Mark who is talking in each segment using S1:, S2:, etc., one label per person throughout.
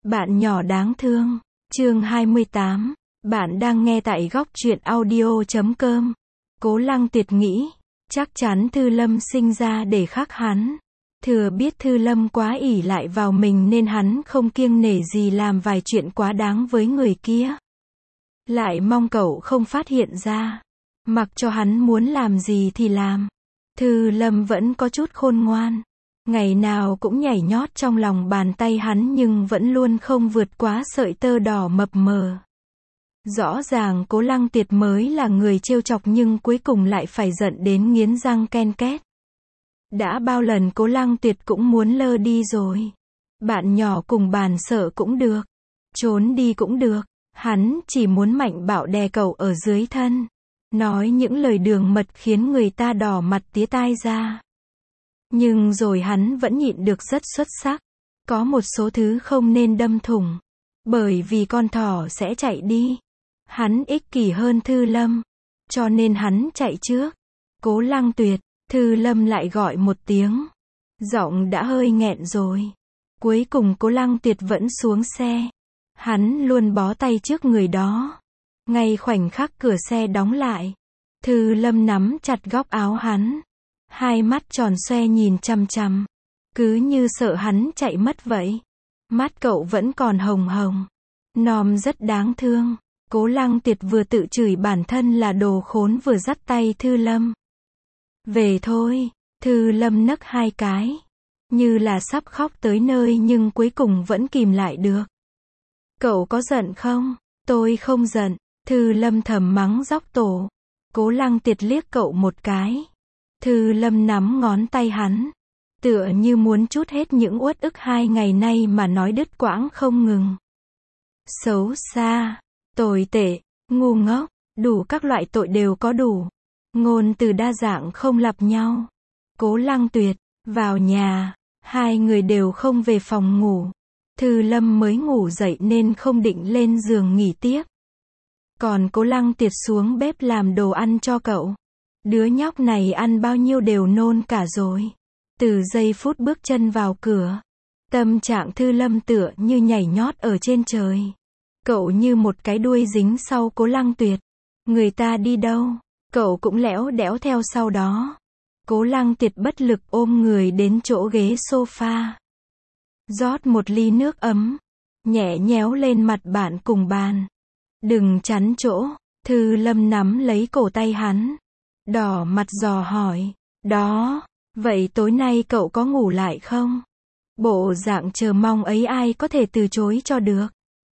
S1: Bạn nhỏ đáng thương. Chương 28. Bạn đang nghe tại góc truyện audio.com. Cố Lăng Tuyệt nghĩ, chắc chắn Thư Lâm sinh ra để khắc hắn. Thừa biết Thư Lâm quá ỷ lại vào mình nên hắn không kiêng nể gì làm vài chuyện quá đáng với người kia. Lại mong cậu không phát hiện ra. Mặc cho hắn muốn làm gì thì làm. Thư Lâm vẫn có chút khôn ngoan. Ngày nào cũng nhảy nhót trong lòng bàn tay hắn nhưng vẫn luôn không vượt quá sợi tơ đỏ mập mờ. Rõ ràng Cố Lăng Tuyệt mới là người trêu chọc nhưng cuối cùng lại phải giận đến nghiến răng ken két. Đã bao lần Cố Lăng Tuyệt cũng muốn lơ đi rồi. Bạn nhỏ cùng bàn sợ cũng được. Trốn đi cũng được. Hắn chỉ muốn mạnh bạo đè cậu ở dưới thân. Nói những lời đường mật khiến người ta đỏ mặt tía tai ra. Nhưng rồi hắn vẫn nhịn được rất xuất sắc. Có một số thứ không nên đâm thủng. Bởi vì con thỏ sẽ chạy đi. Hắn ích kỷ hơn Thư Lâm. Cho nên hắn chạy trước. Cố Lăng Tuyệt. Thư Lâm lại gọi một tiếng. Giọng đã hơi nghẹn rồi. Cuối cùng Cố Lăng Tuyệt vẫn xuống xe. Hắn luôn bó tay trước người đó. Ngay khoảnh khắc cửa xe đóng lại. Thư Lâm nắm chặt góc áo hắn. Hai mắt tròn xoe nhìn chằm chằm. Cứ như sợ hắn chạy mất vậy. Mắt cậu vẫn còn hồng hồng. Nom rất đáng thương. Cố Lăng Tuyệt vừa tự chửi bản thân là đồ khốn vừa dắt tay Thư Lâm. Về thôi. Thư Lâm nấc hai cái. Như là sắp khóc tới nơi nhưng cuối cùng vẫn kìm lại được. Cậu có giận không? Tôi không giận. Thư Lâm thầm mắng dóc tổ. Cố Lăng Tuyệt liếc cậu một cái. Thư Lâm nắm ngón tay hắn. Tựa như muốn trút hết những uất ức 2 ngày nay mà nói đứt quãng không ngừng. Xấu xa, tồi tệ, ngu ngốc, đủ các loại tội đều có đủ. Ngôn từ đa dạng không lặp nhau. Cố Lăng Tuyệt, vào nhà, hai người đều không về phòng ngủ. Thư Lâm mới ngủ dậy nên không định lên giường nghỉ tiếp. Còn Cố Lăng Tuyệt xuống bếp làm đồ ăn cho cậu. Đứa nhóc này ăn bao nhiêu đều nôn cả rồi. Từ giây phút bước chân vào cửa, tâm trạng Thư Lâm tựa như nhảy nhót ở trên trời. Cậu như một cái đuôi dính sau Cố Lăng Tuyệt. Người ta đi đâu, cậu cũng lẽo đẽo theo sau đó. Cố Lăng Tuyệt bất lực ôm người đến chỗ ghế sofa. Rót một ly nước ấm, nhẹ nhéo lên mặt bạn cùng bàn. Đừng chắn chỗ. Thư Lâm nắm lấy cổ tay hắn. Đỏ mặt dò hỏi. Đó, vậy tối nay cậu có ngủ lại không? Bộ dạng chờ mong ấy ai có thể từ chối cho được.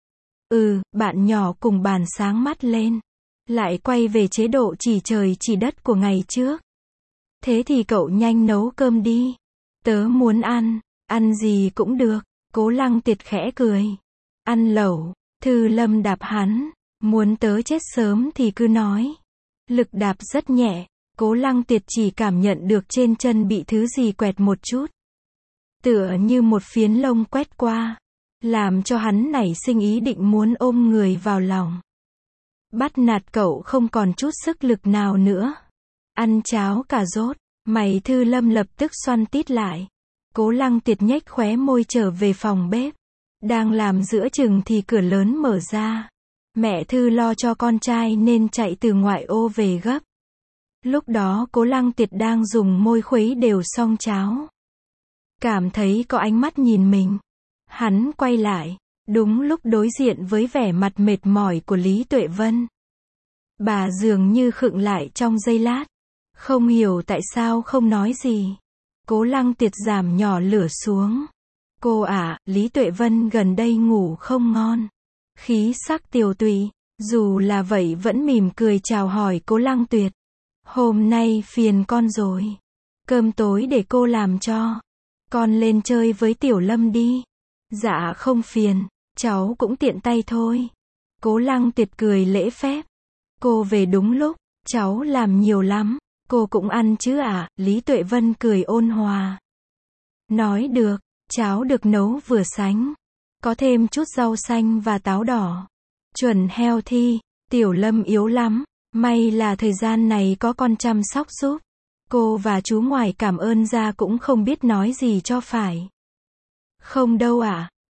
S1: Bạn nhỏ cùng bàn sáng mắt lên. Lại quay về chế độ chỉ trời chỉ đất của ngày trước. Thế thì cậu nhanh nấu cơm đi. Tớ muốn ăn gì cũng được. Cố Lăng Tuyệt khẽ cười. Ăn lẩu. Thư Lâm đạp hắn. Muốn tớ chết sớm thì cứ nói. Lực đạp rất nhẹ. Cố Lăng Tuyệt chỉ cảm nhận được trên chân bị thứ gì quẹt một chút. Tựa như một phiến lông quét qua. Làm cho hắn nảy sinh ý định muốn ôm người vào lòng. Bắt nạt cậu không còn chút sức lực nào nữa. Ăn cháo cà rốt. Mày Thư Lâm lập tức xoăn tít lại. Cố Lăng Tuyệt nhếch khóe môi trở về phòng bếp. Đang làm giữa chừng thì cửa lớn mở ra. Mẹ Thư lo cho con trai nên chạy từ ngoại ô về gấp. Lúc đó Cố Lăng Tuyệt đang dùng môi khuấy đều xong cháo. Cảm thấy có ánh mắt nhìn mình. Hắn quay lại. Đúng lúc đối diện với vẻ mặt mệt mỏi của Lý Tuệ Vân. Bà dường như khựng lại trong giây lát. Không hiểu tại sao không nói gì. Cố Lăng Tuyệt giảm nhỏ lửa xuống. Cô ạ, Lý Tuệ Vân gần đây ngủ không ngon. Khí sắc tiều tụy. Dù là vậy vẫn mỉm cười chào hỏi Cố Lăng Tuyệt. Hôm nay phiền con rồi. Cơm tối để cô làm cho. Con lên chơi với Tiểu Lâm đi. Dạ không phiền. Cháu cũng tiện tay thôi. Cố Lăng Tuyệt cười lễ phép. Cô về đúng lúc. Cháu làm nhiều lắm. Cô cũng ăn chứ ạ? Lý Tuệ Vân cười ôn hòa. Nói được. Cháo được nấu vừa sánh. Có thêm chút rau xanh và táo đỏ. Chuẩn healthy. Tiểu Lâm yếu lắm. May là thời gian này có con chăm sóc giúp. Cô và chú ngoài cảm ơn ra cũng không biết nói gì cho phải. Không đâu ạ.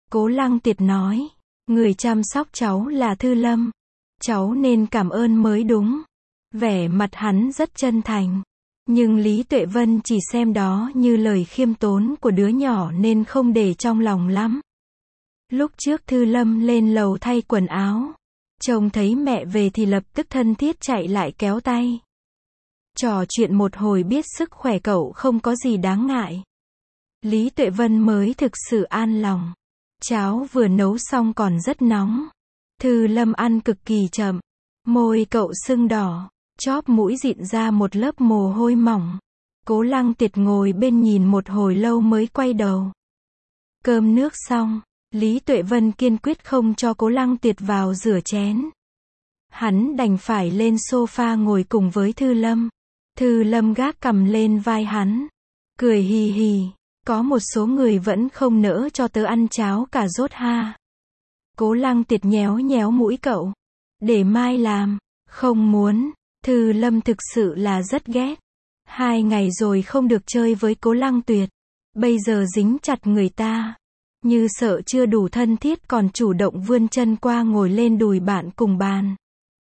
S1: Cố Lăng Tiệt nói, người chăm sóc cháu là Thư Lâm. Cháu nên cảm ơn mới đúng. Vẻ mặt hắn rất chân thành. Nhưng Lý Tuệ Vân chỉ xem đó như lời khiêm tốn của đứa nhỏ nên không để trong lòng lắm. Lúc trước Thư Lâm lên lầu thay quần áo. Trông thấy mẹ về thì lập tức thân thiết chạy lại kéo tay. Trò chuyện một hồi biết sức khỏe cậu không có gì đáng ngại. Lý Tuệ Vân mới thực sự an lòng. Cháo vừa nấu xong còn rất nóng. Thư Lâm ăn cực kỳ chậm. Môi cậu sưng đỏ. Chóp mũi dịn ra một lớp mồ hôi mỏng. Cố Lăng Tiệt ngồi bên nhìn một hồi lâu mới quay đầu. Cơm nước xong, Lý Tuệ Vân kiên quyết không cho Cố Lăng Tiệt vào rửa chén. Hắn đành phải lên sofa ngồi cùng với Thư Lâm. Thư Lâm gác cằm lên vai hắn. Cười hì hì. Có một số người vẫn không nỡ cho tớ ăn cháo cà rốt ha. Cố Lăng Tiệt nhéo nhéo mũi cậu. Để mai làm. Không muốn. Thư Lâm thực sự là rất ghét. 2 ngày rồi không được chơi với Cố Lăng Tuyệt. Bây giờ dính chặt người ta. Như sợ chưa đủ thân thiết còn chủ động vươn chân qua ngồi lên đùi bạn cùng bàn.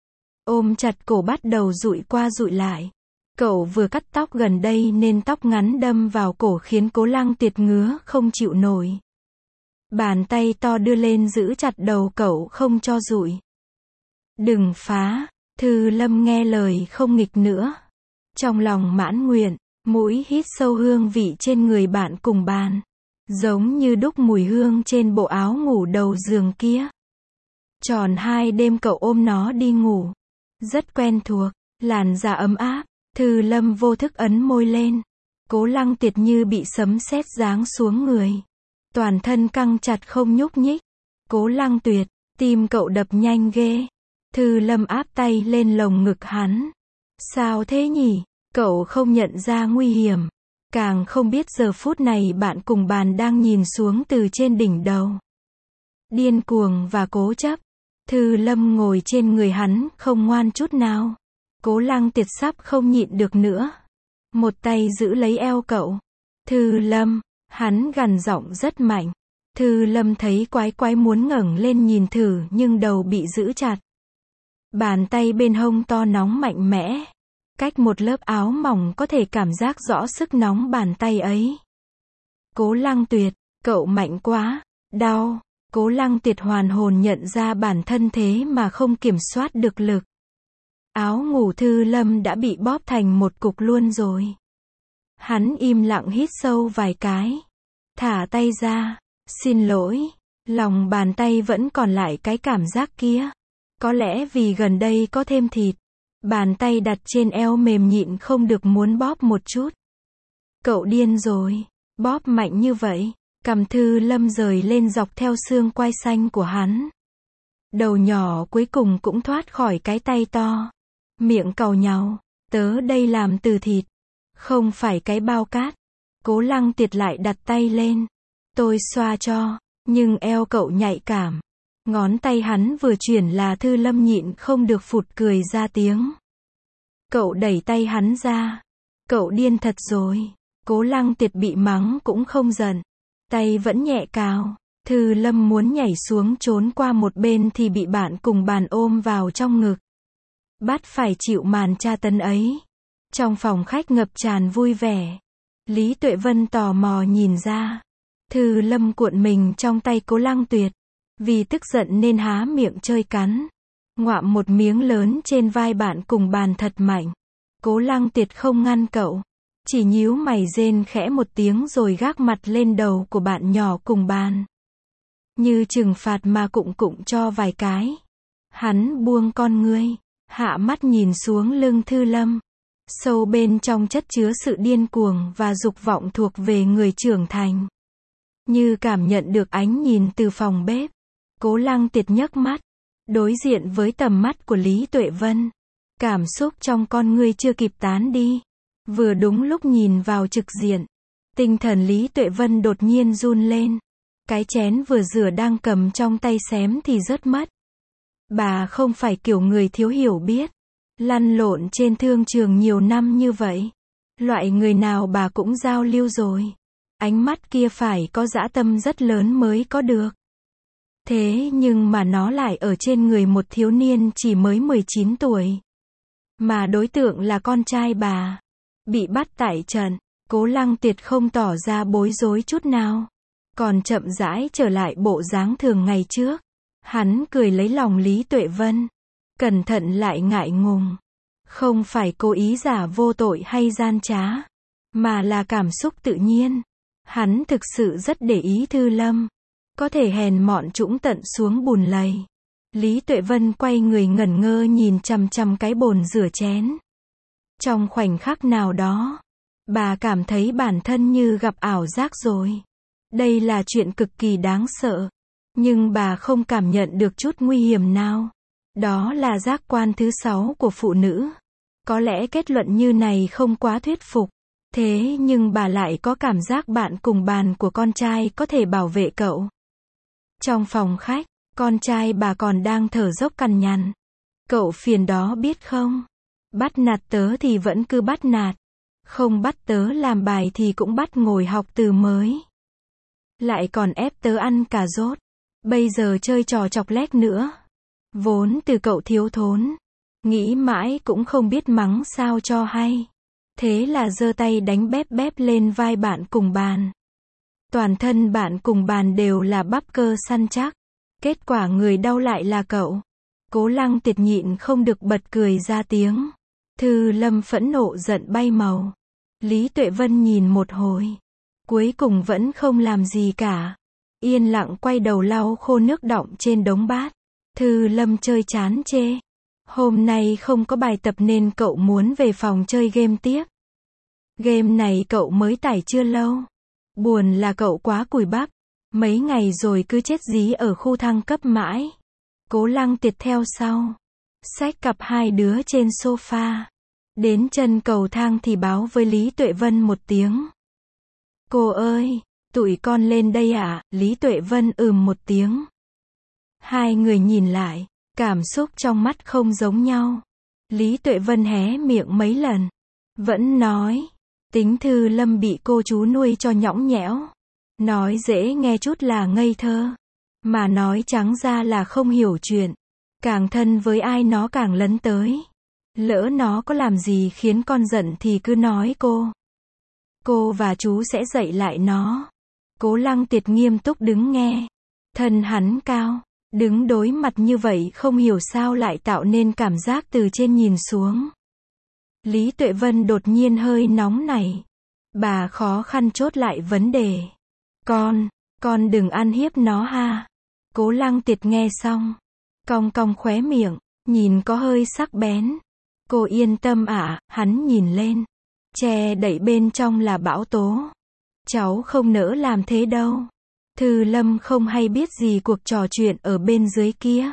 S1: Ôm chặt cổ bắt đầu dụi qua dụi lại. Cậu vừa cắt tóc gần đây nên tóc ngắn đâm vào cổ khiến Cố Lăng Tiệt ngứa không chịu nổi. Bàn tay to đưa lên giữ chặt đầu cậu không cho dụi. Đừng phá. Thư Lâm nghe lời không nghịch nữa. Trong lòng mãn nguyện, mũi hít sâu hương vị trên người bạn cùng bàn. Giống như đúc mùi hương trên bộ áo ngủ đầu giường kia. Tròn 2 đêm cậu ôm nó đi ngủ. Rất quen thuộc, làn da ấm áp. Thư Lâm vô thức ấn môi lên. Cố Lăng Tiệt như bị sấm sét giáng xuống người. Toàn thân căng chặt không nhúc nhích. Cố Lăng Tuyệt, tim cậu đập nhanh ghê. Thư Lâm áp tay lên lồng ngực hắn. Sao thế nhỉ? Cậu không nhận ra nguy hiểm. Càng không biết giờ phút này bạn cùng bàn đang nhìn xuống từ trên đỉnh đầu. Điên cuồng và cố chấp. Thư Lâm ngồi trên người hắn không ngoan chút nào. Cố Lăng Tiệt sắp không nhịn được nữa. Một tay giữ lấy eo cậu. Thư Lâm, hắn gằn giọng rất mạnh. Thư Lâm thấy quái quái muốn ngẩng lên nhìn thử nhưng đầu bị giữ chặt. Bàn tay bên hông to nóng mạnh mẽ. Cách một lớp áo mỏng có thể cảm giác rõ sức nóng bàn tay ấy. Cố Lăng Tuyệt, cậu mạnh quá, đau. Cố Lăng Tuyệt hoàn hồn nhận ra bản thân thế mà không kiểm soát được lực. Áo ngủ Thư Lâm đã bị bóp thành một cục luôn rồi. Hắn im lặng hít sâu vài cái. Thả tay ra. Xin lỗi. Lòng bàn tay vẫn còn lại cái cảm giác kia. Có lẽ vì gần đây có thêm thịt. Bàn tay đặt trên eo mềm nhịn không được muốn bóp một chút. Cậu điên rồi. Bóp mạnh như vậy. Cằm Thư Lâm rời lên dọc theo xương quai xanh của hắn. Đầu nhỏ cuối cùng cũng thoát khỏi cái tay to. Miệng càu nhàu. Tớ đây làm từ thịt. Không phải cái bao cát. Cố Lăng Tiệt lại đặt tay lên. Tôi xoa cho. Nhưng eo cậu nhạy cảm. Ngón tay hắn vừa chuyển là Thư Lâm nhịn không được phụt cười ra tiếng. Cậu đẩy tay hắn ra. Cậu điên thật rồi. Cố Lăng Tiệt bị mắng cũng không giận. Tay vẫn nhẹ cào. Thư Lâm muốn nhảy xuống trốn qua một bên thì bị bạn cùng bàn ôm vào trong ngực. Bắt phải chịu màn tra tấn ấy. Trong phòng khách ngập tràn vui vẻ. Lý Tuệ Vân tò mò nhìn ra. Thư Lâm cuộn mình trong tay Cố Lăng Tuyệt. Vì tức giận nên há miệng chơi cắn. Ngoạm một miếng lớn trên vai bạn cùng bàn thật mạnh. Cố Lăng Tuyệt không ngăn cậu. Chỉ nhíu mày rên khẽ một tiếng rồi gác mặt lên đầu của bạn nhỏ cùng bàn. Như trừng phạt mà cụng cụng cho vài cái. Hắn buông con ngươi. Hạ mắt nhìn xuống lưng Thư Lâm. Sâu bên trong chất chứa sự điên cuồng và dục vọng thuộc về người trưởng thành. Như cảm nhận được ánh nhìn từ phòng bếp. Cố Lăng Tiệt nhấc mắt. Đối diện với tầm mắt của Lý Tuệ Vân. Cảm xúc trong con ngươi chưa kịp tán đi. Vừa đúng lúc nhìn vào trực diện. Tinh thần Lý Tuệ Vân đột nhiên run lên. Cái chén vừa rửa đang cầm trong tay xém thì rớt mất. Bà không phải kiểu người thiếu hiểu biết. Lăn lộn trên thương trường nhiều năm như vậy. Loại người nào bà cũng giao lưu rồi. Ánh mắt kia phải có dã tâm rất lớn mới có được. Thế nhưng mà nó lại ở trên người một thiếu niên chỉ mới 19 tuổi. Mà đối tượng là con trai bà. Bị bắt tại trận, Cố Lăng Tiệt không tỏ ra bối rối chút nào. Còn chậm rãi trở lại bộ dáng thường ngày trước. Hắn cười lấy lòng Lý Tuệ Vân. Cẩn thận lại ngại ngùng. Không phải cố ý giả vô tội hay gian trá. Mà là cảm xúc tự nhiên. Hắn thực sự rất để ý Thư Lâm. Có thể hèn mọn trũng tận xuống bùn lầy. Lý Tuệ Vân quay người ngẩn ngơ nhìn chằm chằm cái bồn rửa chén. Trong khoảnh khắc nào đó, bà cảm thấy bản thân như gặp ảo giác rồi. Đây là chuyện cực kỳ đáng sợ. Nhưng bà không cảm nhận được chút nguy hiểm nào. Đó là giác quan thứ 6 của phụ nữ. Có lẽ kết luận như này không quá thuyết phục. Thế nhưng bà lại có cảm giác bạn cùng bàn của con trai có thể bảo vệ cậu. Trong phòng khách, con trai bà còn đang thở dốc cằn nhằn. Cậu phiền đó biết không? Bắt nạt tớ thì vẫn cứ bắt nạt. Không bắt tớ làm bài thì cũng bắt ngồi học từ mới. Lại còn ép tớ ăn cà rốt. Bây giờ chơi trò chọc lét nữa. Vốn từ cậu thiếu thốn. Nghĩ mãi cũng không biết mắng sao cho hay. Thế là giơ tay đánh bép bép lên vai bạn cùng bàn. Toàn thân bạn cùng bàn đều là bắp cơ săn chắc. Kết quả người đau lại là cậu. Cố Lăng Tiệt nhịn không được bật cười ra tiếng. Thư Lâm phẫn nộ giận bay màu. Lý Tuệ Vân nhìn một hồi. Cuối cùng vẫn không làm gì cả. Yên lặng quay đầu lau khô nước đọng trên đống bát. Thư Lâm chơi chán chê. Hôm nay không có bài tập nên cậu muốn về phòng chơi game tiếp. Game này cậu mới tải chưa lâu. Buồn là cậu quá cùi bắp. Mấy ngày rồi cứ chết dí ở khu thăng cấp mãi. Cố Lăng Tiệt theo sau. Xách cặp hai đứa trên sofa. Đến chân cầu thang thì báo với Lý Tuệ Vân một tiếng. Cô ơi, tụi con lên đây ạ. Lý Tuệ Vân một tiếng. Hai người nhìn lại. Cảm xúc trong mắt không giống nhau. Lý Tuệ Vân hé miệng mấy lần. Vẫn nói. Tính Thư Lâm bị cô chú nuôi cho nhõng nhẽo. Nói dễ nghe chút là ngây thơ. Mà nói trắng ra là không hiểu chuyện. Càng thân với ai nó càng lấn tới. Lỡ nó có làm gì khiến con giận thì cứ nói cô. Cô và chú sẽ dạy lại nó. Cố Lăng Tiệt nghiêm túc đứng nghe. Thân hắn cao. Đứng đối mặt như vậy không hiểu sao lại tạo nên cảm giác từ trên nhìn xuống. Lý Tuệ Vân đột nhiên hơi nóng nảy. Bà khó khăn chốt lại vấn đề. Con đừng ăn hiếp nó ha. Cố Lăng Tiệt nghe xong. Cong cong khóe miệng, nhìn có hơi sắc bén. Cô yên tâm ạ, hắn nhìn lên. Che đậy bên trong là bão tố. Cháu không nỡ làm thế đâu. Thư Lâm không hay biết gì cuộc trò chuyện ở bên dưới kia.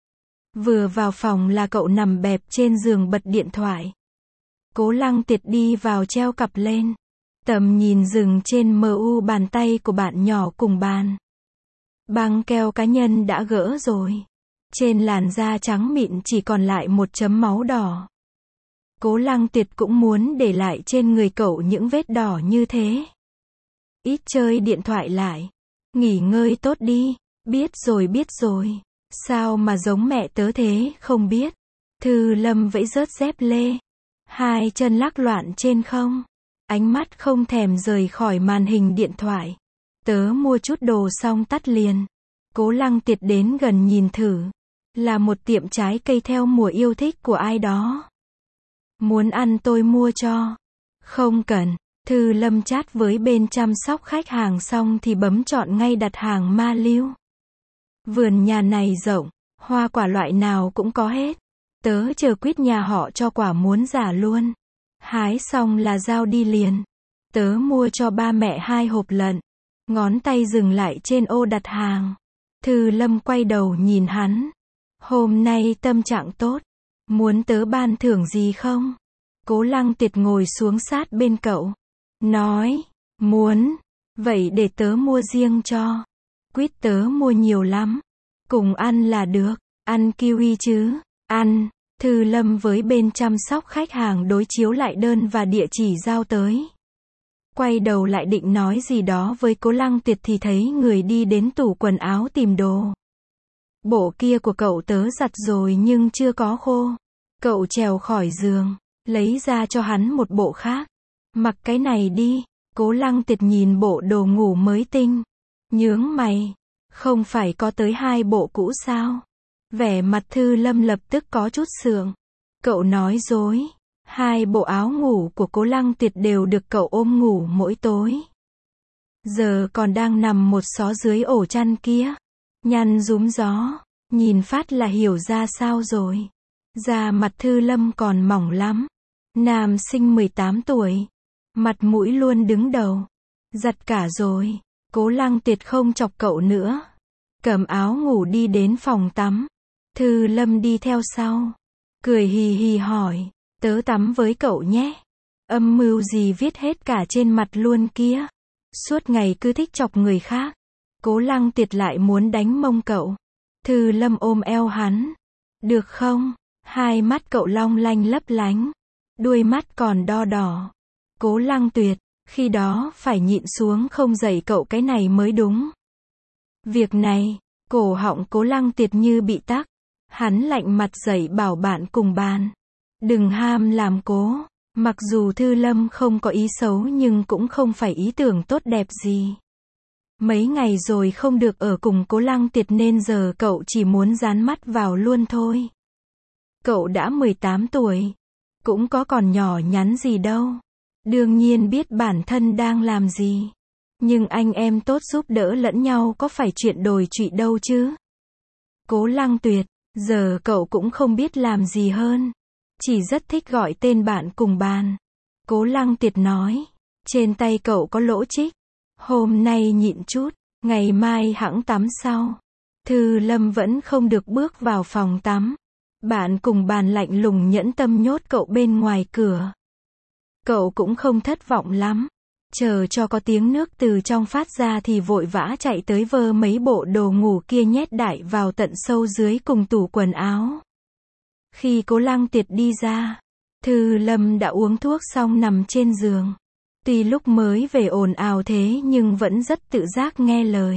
S1: Vừa vào phòng là cậu nằm bẹp trên giường bật điện thoại. Cố Lăng Tiệt đi vào treo cặp lên. Tầm nhìn dừng trên mu bàn tay của bạn nhỏ cùng bàn. Băng keo cá nhân đã gỡ rồi. Trên làn da trắng mịn chỉ còn lại một chấm máu đỏ. Cố Lăng Tiệt cũng muốn để lại trên người cậu những vết đỏ như thế. Ít chơi điện thoại lại. Nghỉ ngơi tốt đi. Biết rồi. Sao mà giống mẹ tớ thế, không biết. Thư Lâm vẫy rớt dép lê. Hai chân lắc loạn trên không. Ánh mắt không thèm rời khỏi màn hình điện thoại. Tớ mua chút đồ xong tắt liền. Cố Lăng Tiệt đến gần nhìn thử. Là một tiệm trái cây theo mùa yêu thích của ai đó. Muốn ăn tôi mua cho. Không cần. Thư Lâm chat với bên chăm sóc khách hàng xong thì bấm chọn ngay đặt hàng ma lưu. Vườn nhà này rộng, hoa quả loại nào cũng có hết. Tớ chờ quýt nhà họ cho quả muốn giả luôn. Hái xong là giao đi liền. Tớ mua cho ba mẹ 2 hộp lận. Ngón tay dừng lại trên ô đặt hàng. Thư Lâm quay đầu nhìn hắn. Hôm nay tâm trạng tốt. Muốn tớ ban thưởng gì không? Cố Lăng Tiệt ngồi xuống sát bên cậu. Nói, muốn. Vậy để tớ mua riêng cho. Quýt tớ mua nhiều lắm. Cùng ăn là được. Ăn kiwi chứ? Ăn. Thư Lâm với bên chăm sóc khách hàng đối chiếu lại đơn và địa chỉ giao tới. Quay đầu lại định nói gì đó với Cố Lăng Tiệt thì thấy người đi đến tủ quần áo tìm đồ. Bộ kia của cậu tớ giặt rồi nhưng chưa có khô. Cậu trèo khỏi giường, lấy ra cho hắn một bộ khác. Mặc cái này đi. Cố Lăng Tiệt nhìn bộ đồ ngủ mới tinh. Nhướng mày. Không phải có tới 2 bộ cũ sao? Vẻ mặt Thư Lâm lập tức có chút sượng. Cậu nói dối. 2 bộ áo ngủ của Cố Lăng Tiệt đều được cậu ôm ngủ mỗi tối. Giờ còn đang nằm một xó dưới ổ chăn kia. Nhăn rúm gió. Nhìn phát là hiểu ra sao rồi. Da mặt Thư Lâm còn mỏng lắm. Nam sinh 18 tuổi. Mặt mũi luôn đứng đầu. Giặt cả rồi. Cố Lăng Tiệt không chọc cậu nữa. Cầm áo ngủ đi đến phòng tắm. Thư Lâm đi theo sau. Cười hì hì hỏi. Tớ tắm với cậu nhé. Âm mưu gì viết hết cả trên mặt luôn kia. Suốt ngày cứ thích chọc người khác. Cố Lăng Tiệt lại muốn đánh mông cậu. Thư Lâm ôm eo hắn. Được không? Hai mắt cậu long lanh lấp lánh. Đuôi mắt còn đo đỏ. Cố Lăng Tuyệt, khi đó phải nhịn xuống không dạy cậu cái này mới đúng. Việc này, cổ họng Cố Lăng Tiệt như bị tắc. Hắn lạnh mặt dạy bảo bạn cùng bàn. Đừng ham làm cố. Mặc dù Thư Lâm không có ý xấu nhưng cũng không phải ý tưởng tốt đẹp gì. Mấy ngày rồi không được ở cùng Cố Lăng Tiệt nên giờ cậu chỉ muốn dán mắt vào luôn thôi. Cậu đã 18 tuổi. Cũng có còn nhỏ nhắn gì đâu. Đương nhiên biết bản thân đang làm gì. Nhưng anh em tốt giúp đỡ lẫn nhau có phải chuyện đồi trụy đâu chứ. Cố Lăng Tuyệt, giờ cậu cũng không biết làm gì hơn. Chỉ rất thích gọi tên bạn cùng bàn. Cố Lăng Tiệt nói. Trên tay cậu có lỗ chích. Hôm nay nhịn chút. Ngày mai hẵng tắm sau. Thư Lâm vẫn không được bước vào phòng tắm. Bạn cùng bàn lạnh lùng nhẫn tâm nhốt cậu bên ngoài cửa. Cậu cũng không thất vọng lắm. Chờ cho có tiếng nước từ trong phát ra thì vội vã chạy tới vơ mấy bộ đồ ngủ kia nhét đại vào tận sâu dưới cùng tủ quần áo. Khi Cố Lăng Tiệt đi ra, Thư Lâm đã uống thuốc xong nằm trên giường. Tuy lúc mới về ồn ào thế nhưng vẫn rất tự giác nghe lời.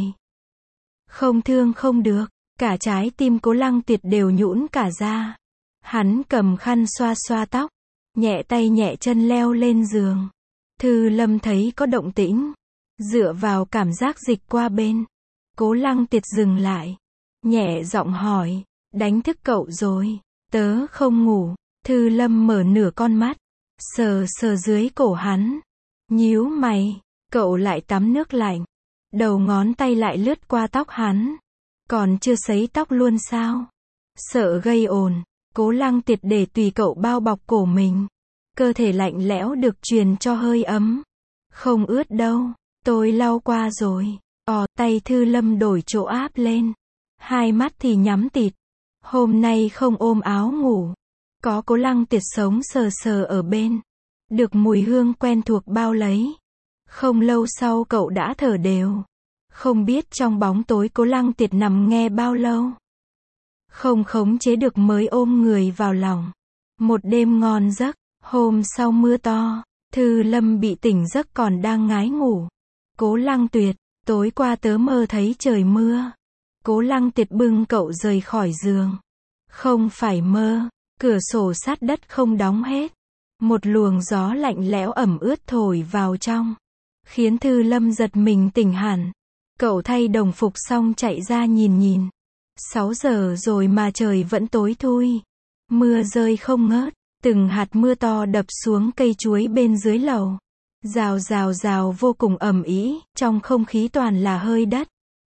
S1: Không thương không được, cả trái tim Cố Lăng Tiệt đều nhũn cả ra. Hắn cầm khăn xoa xoa tóc, nhẹ tay nhẹ chân leo lên giường. Thư Lâm thấy có động tĩnh, dựa vào cảm giác dịch qua bên. Cố Lăng Tiệt dừng lại, nhẹ giọng hỏi, đánh thức cậu rồi? Tớ không ngủ. Thư Lâm mở nửa con mắt, sờ sờ dưới cổ hắn. Nhíu mày, cậu lại tắm nước lạnh. Đầu ngón tay lại lướt qua tóc hắn. Còn chưa sấy tóc luôn sao? Sợ gây ồn, Cố Lăng Tiệt để tùy cậu bao bọc cổ mình. Cơ thể lạnh lẽo được truyền cho hơi ấm. Không ướt đâu, tôi lau qua rồi. Tay Thư Lâm đổi chỗ áp lên. Hai mắt thì nhắm tịt. Hôm nay không ôm áo ngủ. Có Cố Lăng Tiệt sống sờ sờ ở bên. Được mùi hương quen thuộc bao lấy. Không lâu sau cậu đã thở đều. Không biết trong bóng tối Cố Lăng Tiệt nằm nghe bao lâu. Không khống chế được mới ôm người vào lòng. Một đêm ngon giấc. Hôm sau mưa to, Thư Lâm bị tỉnh giấc còn đang ngái ngủ. Cố Lăng Tuyệt, tối qua tớ mơ thấy trời mưa. Cố Lăng Tiệt bưng cậu rời khỏi giường. Không phải mơ, cửa sổ sát đất không đóng hết. Một luồng gió lạnh lẽo ẩm ướt thổi vào trong, khiến Thư Lâm giật mình tỉnh hẳn. Cậu thay đồng phục xong chạy ra nhìn. 6 giờ rồi mà trời vẫn tối thui. Mưa rơi không ngớt. Từng hạt mưa to đập xuống cây chuối bên dưới lầu. Rào rào rào vô cùng ầm ĩ, trong không khí toàn là hơi đất.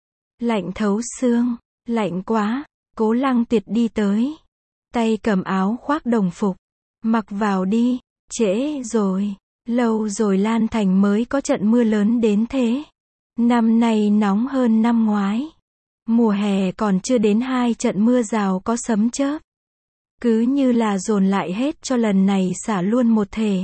S1: Lạnh thấu xương, lạnh quá. Cố Lăng Tiệt đi tới. Tay cầm áo khoác đồng phục. Mặc vào đi, trễ rồi. Lâu rồi Lan Thành mới có trận mưa lớn đến thế. Năm nay nóng hơn năm ngoái. Mùa hè còn chưa đến 2 trận mưa rào có sấm chớp. Cứ như là dồn lại hết cho lần này xả luôn một thể.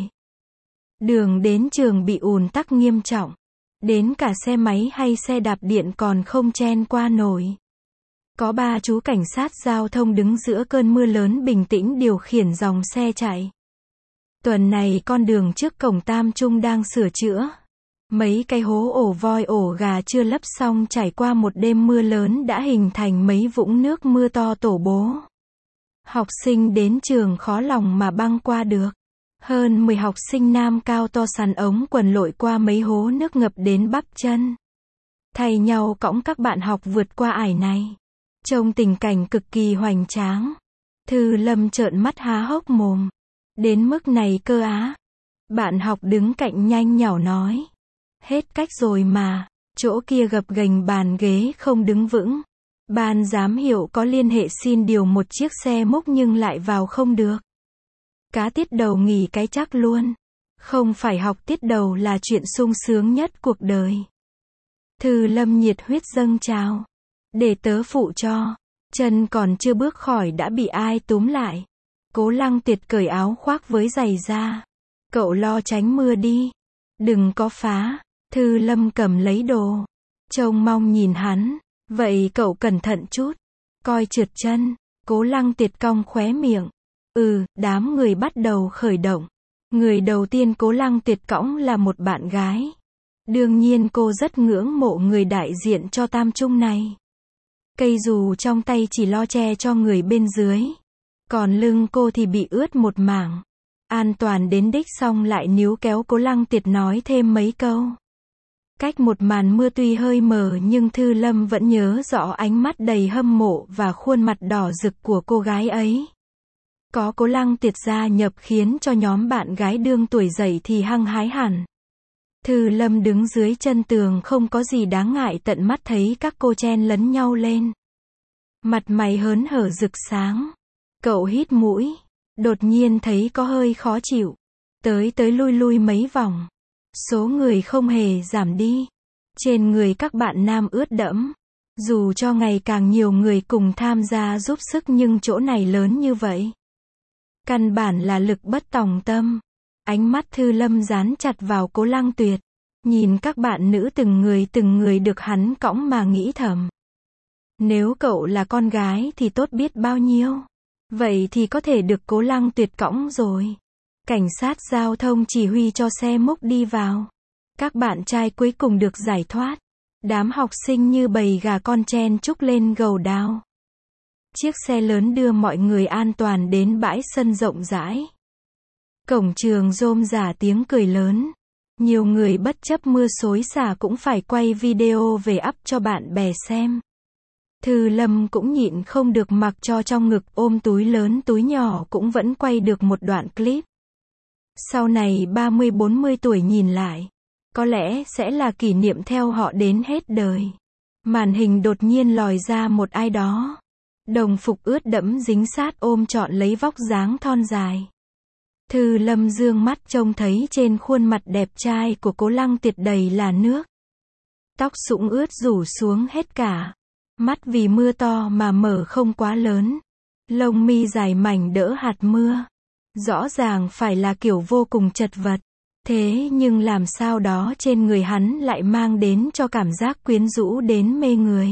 S1: Đường đến trường bị ùn tắc nghiêm trọng. Đến cả xe máy hay xe đạp điện còn không chen qua nổi. Có 3 chú cảnh sát giao thông đứng giữa cơn mưa lớn bình tĩnh điều khiển dòng xe chạy. Tuần này con đường trước cổng Tam Trung đang sửa chữa. Mấy cái hố ổ voi ổ gà chưa lấp xong trải qua một đêm mưa lớn đã hình thành mấy vũng nước mưa to tổ bố. Học sinh đến trường khó lòng mà băng qua được. Hơn 10 học sinh nam cao to sắn ống quần lội qua mấy hố nước ngập đến bắp chân. Thay nhau cõng các bạn học vượt qua ải này. Trông tình cảnh cực kỳ hoành tráng. Thư Lâm trợn mắt há hốc mồm. Đến mức này cơ á. Bạn học đứng cạnh nhanh nhảu nói. Hết cách rồi mà, chỗ kia gập ghềnh bàn ghế không đứng vững. Ban giám hiệu có liên hệ xin điều một chiếc xe múc nhưng lại vào không được. Cá tiết đầu nghỉ cái chắc luôn. Không phải học tiết đầu là chuyện sung sướng nhất cuộc đời. Thư Lâm nhiệt huyết dâng trào. Để tớ phụ cho. Chân còn chưa bước khỏi đã bị ai túm lại. Cố Lăng Tuyệt cởi áo khoác với giày ra. Cậu lo tránh mưa đi. Đừng có phá. Thư Lâm cầm lấy đồ. Trông mong nhìn hắn. Vậy cậu cẩn thận chút. Coi trượt chân. Cố Lăng Tuyệt cong khóe miệng. Đám người bắt đầu khởi động. Người đầu tiên Cố Lăng Tuyệt cõng là một bạn gái. Đương nhiên cô rất ngưỡng mộ người đại diện cho tam trung này. Cây dù trong tay chỉ lo che cho người bên dưới. Còn lưng cô thì bị ướt một mảng. An toàn đến đích xong lại níu kéo Cố Lăng Tuyệt nói thêm mấy câu. Cách một màn mưa tuy hơi mờ nhưng Thư Lâm vẫn nhớ rõ ánh mắt đầy hâm mộ và khuôn mặt đỏ rực của cô gái ấy. Có Cố Lăng Tuyệt gia nhập khiến cho nhóm bạn gái đương tuổi dậy thì hăng hái hẳn. Thư Lâm đứng dưới chân tường không có gì đáng ngại tận mắt thấy các cô chen lấn nhau lên. Mặt mày hớn hở rực sáng. Cậu hít mũi. Đột nhiên thấy có hơi khó chịu. Tới lui lui mấy vòng. Số người không hề giảm đi. Trên người các bạn nam ướt đẫm. Dù cho ngày càng nhiều người cùng tham gia giúp sức nhưng chỗ này lớn như vậy. Căn bản là lực bất tòng tâm. Ánh mắt Thư Lâm dán chặt vào Cố Lăng Tuyệt. Nhìn các bạn nữ từng người được hắn cõng mà nghĩ thầm. Nếu cậu là con gái thì tốt biết bao nhiêu. Vậy thì có thể được Cố Lăng Tuyệt cõng rồi. Cảnh sát giao thông chỉ huy cho xe múc đi vào. Các bạn trai cuối cùng được giải thoát. Đám học sinh như bầy gà con chen chúc lên gầu đao. Chiếc xe lớn đưa mọi người an toàn đến bãi sân rộng rãi. Cổng trường rôm rả tiếng cười lớn. Nhiều người bất chấp mưa xối xả cũng phải quay video về up cho bạn bè xem. Thư Lâm cũng nhịn không được mặc cho trong ngực ôm túi lớn túi nhỏ cũng vẫn quay được một đoạn clip. Sau này 30-40 tuổi nhìn lại, có lẽ sẽ là kỷ niệm theo họ đến hết đời. Màn hình đột nhiên lòi ra một ai đó. Đồng phục ướt đẫm dính sát ôm trọn lấy vóc dáng thon dài. Thư Lâm dương mắt trông thấy trên khuôn mặt đẹp trai của Cố Lăng Tuyệt đầy là nước. Tóc sũng ướt rủ xuống hết cả. Mắt vì mưa to mà mở không quá lớn. Lông mi dài mảnh đỡ hạt mưa. Rõ ràng phải là kiểu vô cùng chật vật. Thế nhưng làm sao đó trên người hắn lại mang đến cho cảm giác quyến rũ đến mê người.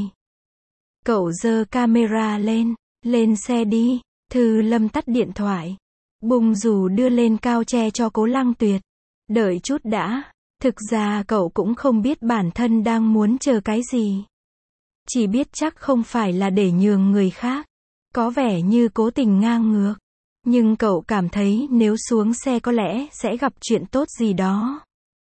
S1: Cậu giơ camera lên xe đi. Thư Lâm tắt điện thoại. Bung dù đưa lên cao che cho Cố Lăng Tuyệt. Đợi chút đã. Thực ra cậu cũng không biết bản thân đang muốn chờ cái gì. Chỉ biết chắc không phải là để nhường người khác. Có vẻ như cố tình ngang ngược. Nhưng cậu cảm thấy nếu xuống xe có lẽ sẽ gặp chuyện tốt gì đó.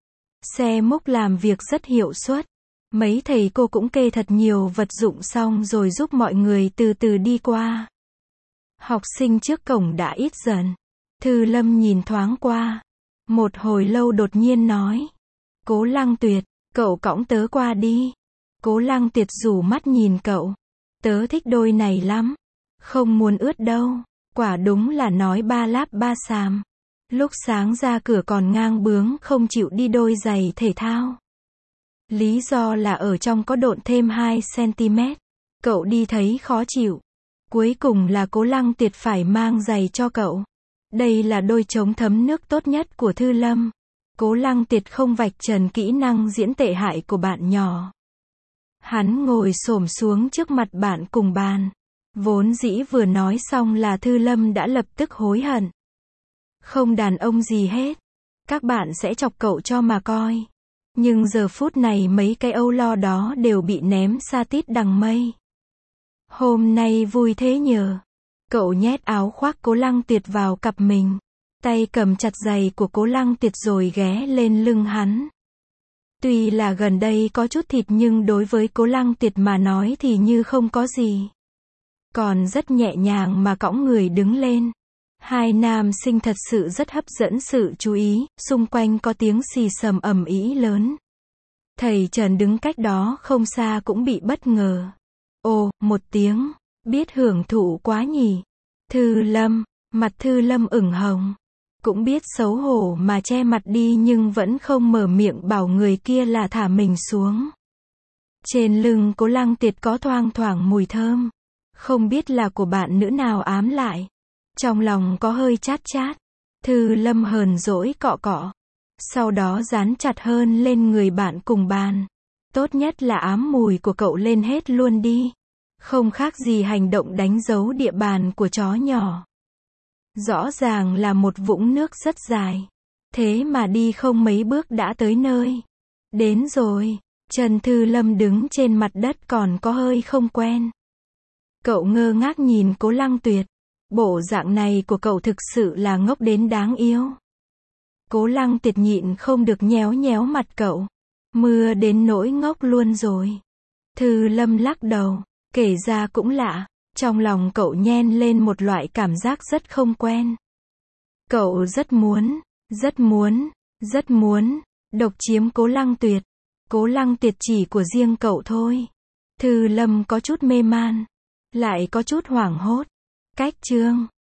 S1: Xe múc làm việc rất hiệu suất. Mấy thầy cô cũng kê thật nhiều vật dụng xong rồi giúp mọi người từ từ đi qua. Học sinh trước cổng đã ít dần. Thư Lâm nhìn thoáng qua. Một hồi lâu đột nhiên nói. Cố Lăng Tuyệt, cậu cõng tớ qua đi. Cố Lăng Tuyệt rủ mắt nhìn cậu. Tớ thích đôi này lắm. Không muốn ướt đâu. Quả đúng là nói ba láp ba xàm. Lúc sáng ra cửa còn ngang bướng không chịu đi đôi giày thể thao. Lý do là ở trong có độn thêm 2 cm. Cậu đi thấy khó chịu. Cuối cùng là Cố Lăng Tuyệt phải mang giày cho cậu. Đây là đôi chống thấm nước tốt nhất của Thư Lâm. Cố Lăng Tuyệt không vạch trần kỹ năng diễn tệ hại của bạn nhỏ. Hắn ngồi xổm xuống trước mặt bạn cùng bàn. Vốn dĩ vừa nói xong là Thư Lâm đã lập tức hối hận. Không đàn ông gì hết. Các bạn sẽ chọc cậu cho mà coi. Nhưng giờ phút này mấy cái âu lo đó đều bị ném xa tít đằng mây. Hôm nay vui thế nhờ. Cậu nhét áo khoác Cố Lăng Tuyệt vào cặp mình. Tay cầm chặt giày của Cố Lăng Tuyệt rồi ghé lên lưng hắn. Tuy là gần đây có chút thịt nhưng đối với Cố Lăng Tuyệt mà nói thì như không có gì. Còn rất nhẹ nhàng mà cõng người đứng lên. Hai nam sinh thật sự rất hấp dẫn sự chú ý, xung quanh có tiếng xì xầm ầm ĩ lớn. Thầy Trần đứng cách đó không xa cũng bị bất ngờ. Ồ, một tiếng, biết hưởng thụ quá nhỉ. Thư Lâm, mặt Thư Lâm ửng hồng. Cũng biết xấu hổ mà che mặt đi nhưng vẫn không mở miệng bảo người kia là thả mình xuống. Trên lưng Cố Lăng Tuyệt có thoang thoảng mùi thơm. Không biết là của bạn nữ nào ám lại. Trong lòng có hơi chát chát. Thư Lâm hờn dỗi cọ cọ. Sau đó dán chặt hơn lên người bạn cùng bàn. Tốt nhất là ám mùi của cậu lên hết luôn đi. Không khác gì hành động đánh dấu địa bàn của chó nhỏ. Rõ ràng là một vũng nước rất dài. Thế mà đi không mấy bước đã tới nơi. Đến rồi. Trần Thư Lâm đứng trên mặt đất còn có hơi không quen. Cậu ngơ ngác nhìn Cố Lăng Tuyệt. Bộ dạng này của cậu thực sự là ngốc đến đáng yêu. Cố Lăng Tuyệt nhịn không được nhéo nhéo mặt cậu. Mưa đến nỗi ngốc luôn rồi. Thư Lâm lắc đầu. Kể ra cũng lạ. Trong lòng cậu nhen lên một loại cảm giác rất không quen. Cậu rất muốn độc chiếm Cố Lăng Tuyệt. Cố Lăng Tuyệt chỉ của riêng cậu thôi. Thư Lâm có chút mê man. Lại có chút hoảng hốt. Cách chương